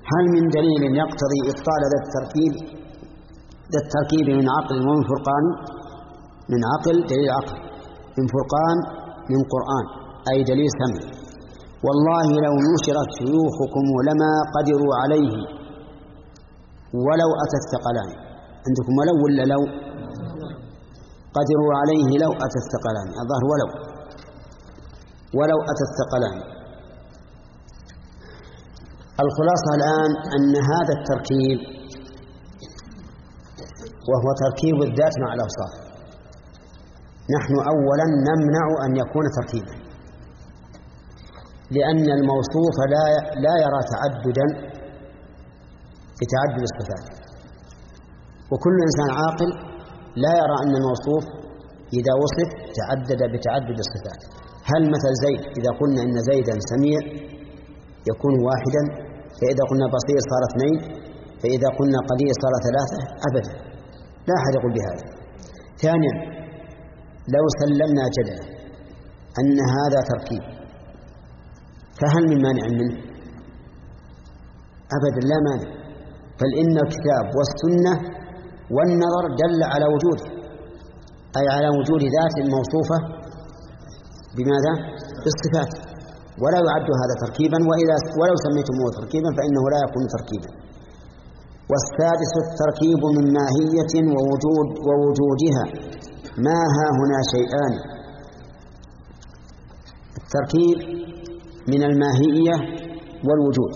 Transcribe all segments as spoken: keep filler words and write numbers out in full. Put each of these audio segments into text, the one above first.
هل من دليل يقتضي إبطال ذا التركيب ذا التركيب من عقل ومن فرقان؟ من عقل دليل عقل، من فرقان من قرآن أي دليل سمع. والله لو نشرت شيوخكم لما قدروا عليه ولو أتى الثقلان. عندكم ولو ولا لو؟ قدروا عليه لو أتى الثقلان، الظاهر ولو ولو أتى الثقلان. الخلاصة الآن أن هذا التركيب وهو تركيب الذات مع الأوصاف نحن أولا نمنع أن يكون تركيبا، لأن الموصوف لا لا يرى تعددا بتعدد الصفات، وكل إنسان عاقل لا يرى أن الموصوف إذا وصف تعدد بتعدد الصفات. هل مثل زيد إذا قلنا إن زيدا سميع يكون واحدا، فإذا قلنا بصير صار اثنين، فإذا قلنا قدير صار ثلاثة؟ أبدا، لا أحد يقول بهذا. ثانيا لو سلمنا جدلا أن هذا تركيب فهل من مانع منه؟ أبدا لا مانع، بل إن الكتاب والسنة والنظر دل على وجوده، أي على وجود ذات موصوفة بماذا؟ بالصفات، ولا يعد هذا تركيبا، وإذا ولو سميتموه تركيبا فإنه لا يكون تركيبا. والسادس التركيب من ماهية ووجود ووجودها ما ها هنا شيئان. التركيب من الماهية والوجود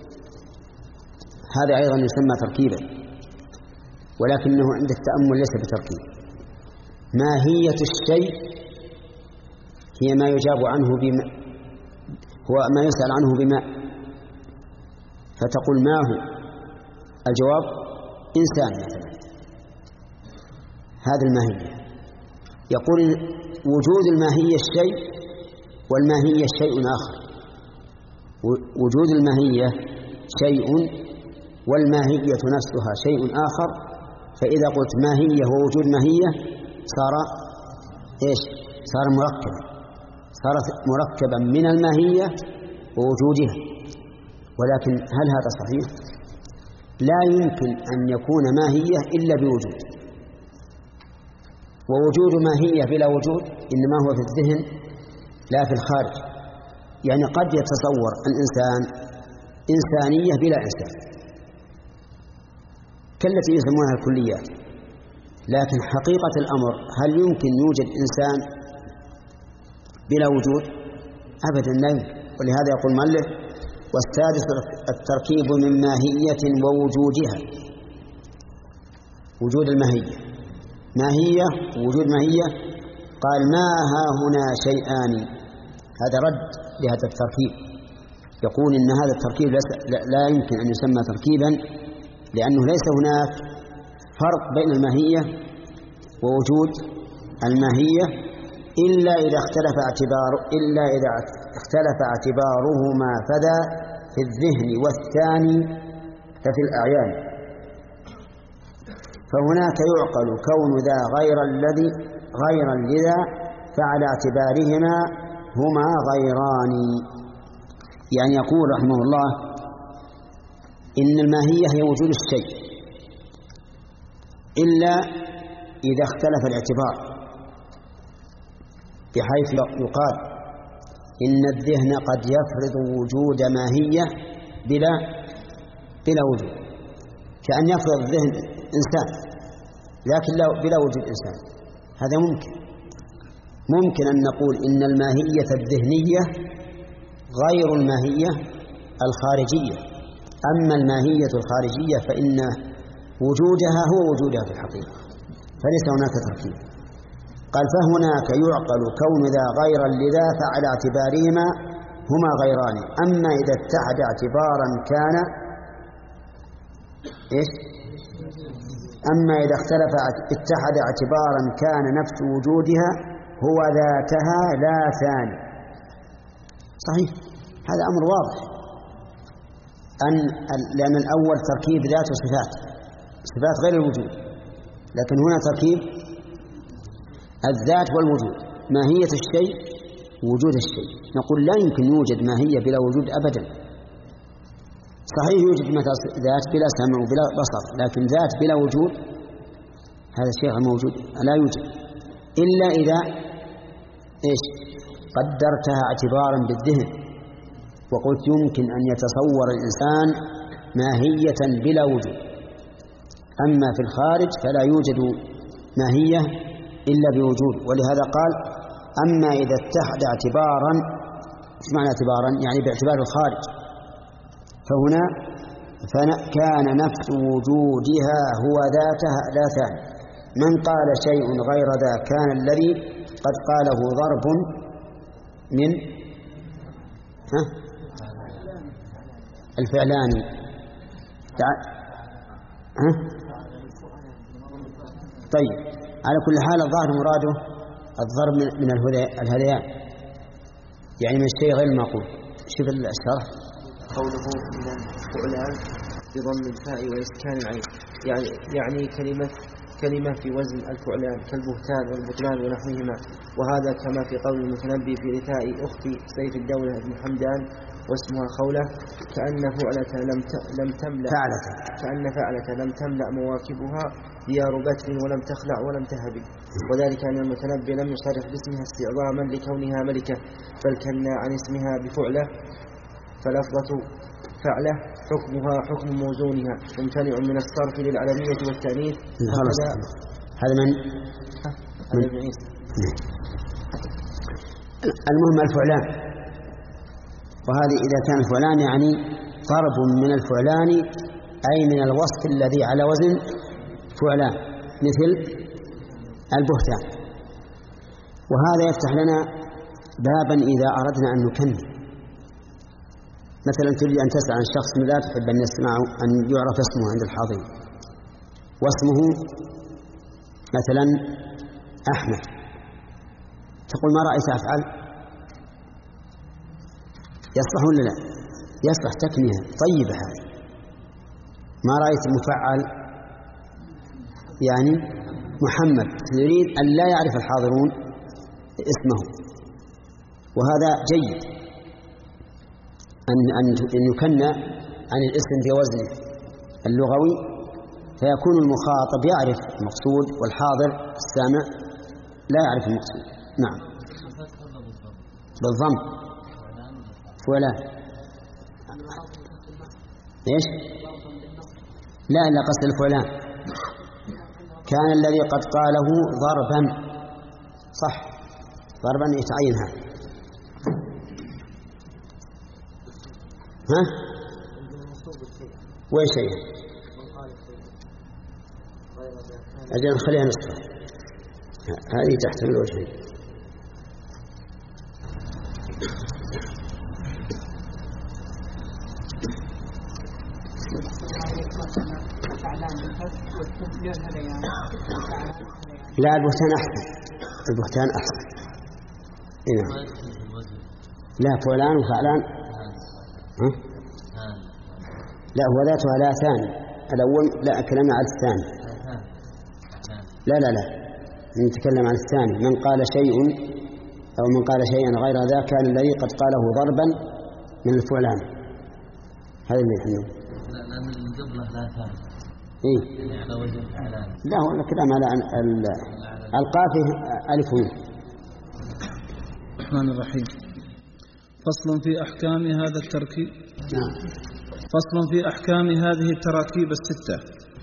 هذا أيضا يسمى تركيبا، ولكنه عند التأمل ليس بتركيب. ماهية الشيء هي ما يجاب عنه بما هو ما يسأل عنه بما، فتقول ما هو؟ الجواب إنسان مثلا، هذا الماهية. يقول وجود الماهية الشيء والماهية شيء آخر، وجود الماهية شيء والماهية نفسها شيء آخر، فإذا قلت ماهية ووجود ماهية صار إيش؟ صار مركبا، صارت مركبا من الماهية ووجودها. ولكن هل هذا صحيح؟ لا يمكن أن يكون ماهية إلا بوجود، ووجود ماهية بلا وجود إنما هو في الذهن لا في الخارج. يعني قد يتصور الإنسان إنسانية بلا إنسان كالتي يسمونها الكليات، لكن حقيقة الأمر هل يمكن يوجد إنسان بلا وجود؟ أبدا لا يمكن. ولهذا يقول المؤلف والسادس التركيب من ماهية ووجودها. وجود الماهية، ماهية ووجود ماهية، قال ما ها هنا شيئان، هذا رد لهذا التركيب. يقول إن هذا التركيب لا يمكن أن يسمى تركيبا، لأنه ليس هناك فرق بين الماهية ووجود الماهية إلا إذا اختلف اعتبار إلا إذا اختلف اعتبارهما فذا في الذهن والثاني ففي الأعيان. فهناك يعقل كون ذا غير الذي غيرا لذا فعلى اعتبارهما هما غيران. يعني يقول رحمه الله إن الماهية هي وجود الشيء إلا إذا اختلف الاعتبار، بحيث يقال إن الذهن قد يفرض وجود ماهية بلا بلا وجود، كأن يفرض الذهن إنسان لكن بلا وجود إنسان. هذا ممكن. ممكن أن نقول إن الماهية الذهنية غير الماهية الخارجية، أما الماهية الخارجية فإن وجودها هو وجودها في الحقيقة، فليس هناك تركيب. قال فهناك يعقل كون ذا غيرا لذا فعلى اعتبارهما هما غيران. أما إذا اتحد اعتبارا كان إيش؟ أما إذا اختلف اتحد اعتبارا كان نفس وجودها هو ذاتها لا ثاني. صحيح، هذا أمر واضح، أن لأن الأول تركيب ذات وصفات، صفات غير الوجود، لكن هنا تركيب الذات والوجود، ماهية الشيء وجود الشيء. نقول لا يمكن يوجد ماهية بلا وجود أبدا، صحيح يوجد ذات بلا سمع وبلا بصر، لكن ذات بلا وجود هذا شيء موجود لا يوجد إلا إذا إيش قدرتها اعتبارا بالذهن وقلت يمكن أن يتصور الإنسان ماهية بلا وجود. أما في الخارج فلا يوجد ماهية إلا بوجود. ولهذا قال أما إذا اتحد اعتبارا، ايش معنى اعتبارا؟ يعني باعتبار الخارج، فهنا كان نفس وجودها هو ذاتها لا ثاني. من قال شيء غير ذا كان الذي قد قاله ضرب من ها الفعلان. ها؟ طيب، على كل حال الظاهر مراده الضرب من الهذيان، يعني من الشيء غير المعقول. شوف الشرح قوله من الفعلان بضم الفاء وإسكان العين، يعني يعني كلمة كلمة في وزن الفعلان كالبهتان والبطلان ونحوهما. وهذا كما في قول المتنبي في رثاء أختي سيف الدولة بن حمدان واسمها خولة، كأن فعلة لم لم تملأ فعلة كأن فعلة لم تملأ مواكبها ديار بتر ولم تخلع ولم تهب. وذلك أن المتنبي لم يصرح باسمها استعظاما لكونها ملكة، بل كنا عن اسمها بفعلة، فلفظة فعلة حكمها حكم موزونها ممتنع من الصرف للعلمية والتأنيث. هذا من من المهم الفعلان. وهذه إذا كان الفعلان يعني ضرب من الفعلان أي من الوصف الذي على وزن فعلان، مثل البهتان. وهذا يفتح لنا بابا إذا أردنا أن نكمل. مثلا تريد أن تسأل عن شخص لا تحب أن يسمع أن يعرف اسمه عند الحاضرين، واسمه مثلا أحمد، تقول ما رأيت أفعل؟ يصلح ولا لا؟ يصلح تكنية طيبة هذه. ما رأيت مفعل؟ يعني محمد، يريد أن لا يعرف الحاضرون اسمه. وهذا جيد أن أن يكنى عن الاسم بوزنه اللغوي، فيكون المخاطب يعرف المقصود والحاضر السامع لا يعرف المقصود. نعم بالضم فلان. ايش؟ لا لا قصد الفلان كان الذي قد قاله ضربا، صح، ضربا يتعين هذا. ها؟ وين شيء؟ أجل نخليها نسخة، هذه تحتمل وجهين. لا البهتان أحسن، البهتان أحسن. إيه؟ لا فلان وفعلان. ها؟ لا هو ذاتها لا ثاني، الأول لا كلامنا على الثاني. لا لا لا نتكلم عن الثاني. من قال شيء أو من قال شيئا غير ذا كان الذي قد قاله ضربا من الفعلان. هذا اللي يحمل. لا لأن القبلة لا ثاني. إيه؟ على وجه الإعلان. لا هو الكلام على القافه ألف وين. الرحمن الرحيم. فصل في أحكام هذا التركيب. نعم. فصل في أحكام هذه التراكيب الستة.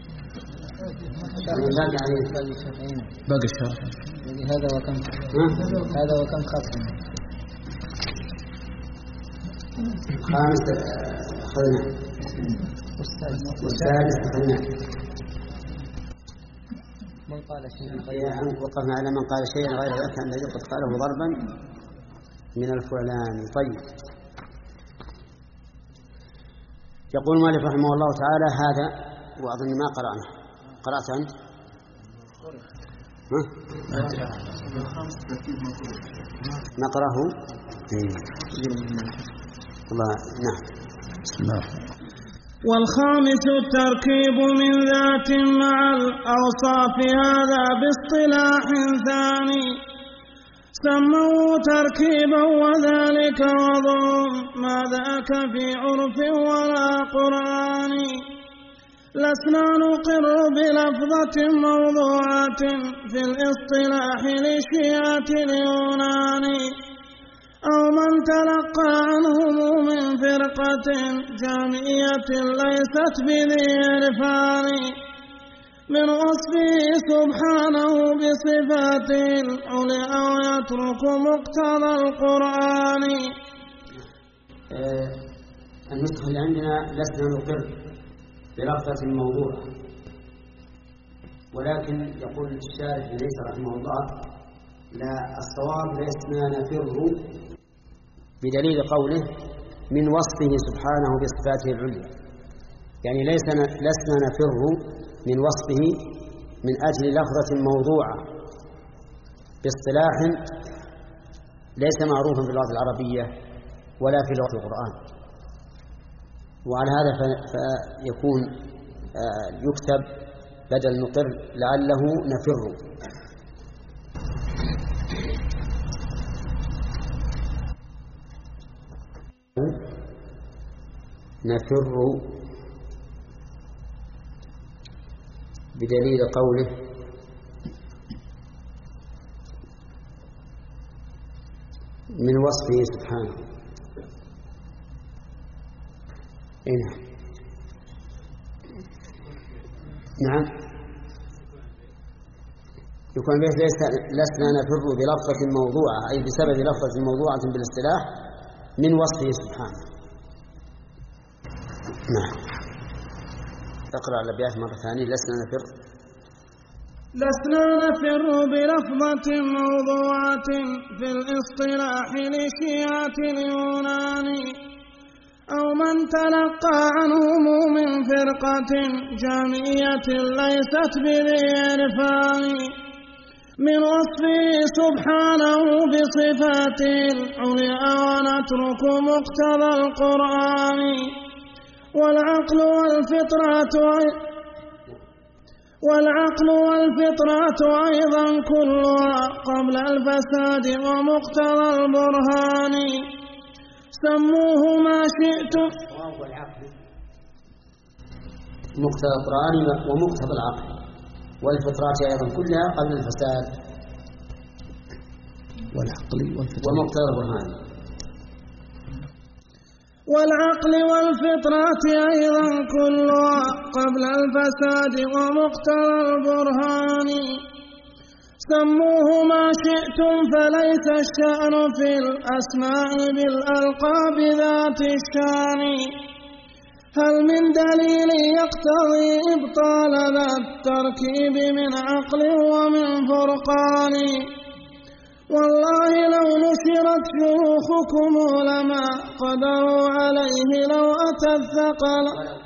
باقي الشرح. هذا وكم هذا وكم خصم. خامس أخذنا والسادس أخذنا. من قال شيئا وقفنا على من قال شيئا غير ذلك كان الذي قد قاله ضربا من الفعلان. طيب، يقول مالك رحمه الله تعالى هذا، وأظن ما قرأنا. قرأت أنت؟ ها؟ نقرأه؟ الله. نعم. بسم الله. والخامس التركيب من ذات مع الأوصاف، هذا باصطلاح ثاني سموا تركيبا وذلك وضع ما ذاك في عرف ولا قرآن لسنا نقر بلفظة موضوعة في الاصطلاح لشيعة اليونان أو من تلقى عنهم من فرقة جامعية ليست بذي عرفان من وصفه سبحانه بصفاته العليا ويترك مقتضى القرآن. آه النسخة اللي عندنا لسنا نقر بلفظة الموضوع، ولكن يقول الشارح ليس رحمه الله لا الصواب لسنا نفر بدليل قوله من وصفه سبحانه بصفاته العليا، يعني ليس لسنا نفر من وصفه من أجل لفظة موضوعة باصطلاح ليس معروفا في اللغة العربية ولا في لغة القرآن، وعلى هذا فيكون يكتب بدل نقر لعله نفر. نفر بدليل قوله من وصفه سبحانه. إيه؟ نعم يكون به لسنا نفر بلفظة موضوعة أي بسبب لفظة موضوعة بالاصطلاح من وصفه سبحانه. نعم اقرأ الأبيات مرة ثانية. لسنا نفر لسنا نفر بلفظة موضوعة في الاصطلاح لشيعة اليونان أو من تلقى عنهم من فرقة جامعية ليست بذي عرفان من وصفه سبحانه بصفاته العليا ونترك مقتضى القرآن والعقل والفطرة والعقل والفطرة أيضا كلها قبل الفساد ومقتضى البرهان سموه ما شئتم. مقتضى القرآن ومقتضى العقل والفطرة أيضا كلها قبل الفساد والعقل ومقتضى البرهان والعقل والفطرة أيضا كلها قبل الفساد ومقتضى البرهان سموه ما شئتم فليس الشأن في الأسماء بالألقاب ذات الشان هل من دليل يقتضي إبطال ذا التركيب من عقل ومن فرقان والله لو نشرت شيوخكم لما قدروا عليه لو أتى الثقل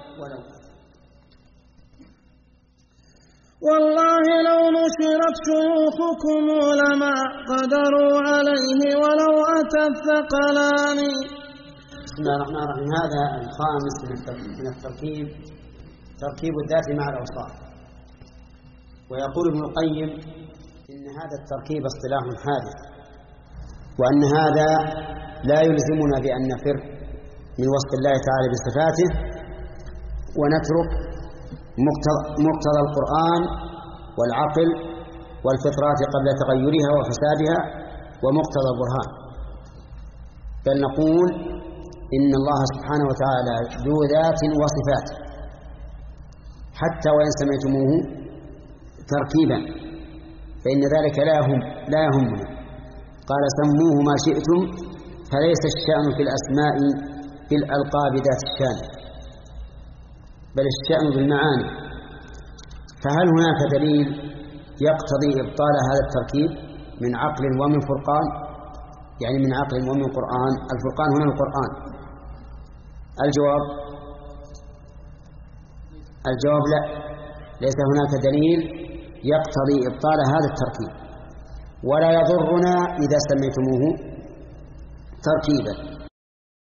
والله لو نشرت شيوخكم لما قدروا عليه ولو أتى الثقلان. بسم الله الرحمن الرحيم. هذا الخامس من التركيب تركيب الذات مع الأوصاف. ويقول ابن القيم إن هذا التركيب اصطلاح حادث وأن هذا لا يلزمنا بأن نفر من وصف الله تعالى بصفاته ونترك مقتضى القرآن والعقل والفطرات قبل تغيرها وفسادها ومقتضى البرهان، بل نقول إن الله سبحانه وتعالى ذو ذات وصفات حتى وإن سميتموه تركيبا فإن ذلك لا يهم لا يهمنا. قال سموه ما شئتم فليس الشأن في الأسماء بالألقاب ذات الشان بل الشأن بالمعاني. فهل هناك دليل يقتضي إبطال هذا التركيب من عقل ومن فرقان؟ يعني من عقل ومن قرآن. الفرقان هنا القرآن. الجواب الجواب لا، ليس هناك دليل يقتضي إبطال هذا التركيب ولا يضرنا إذا سميتموه تركيبا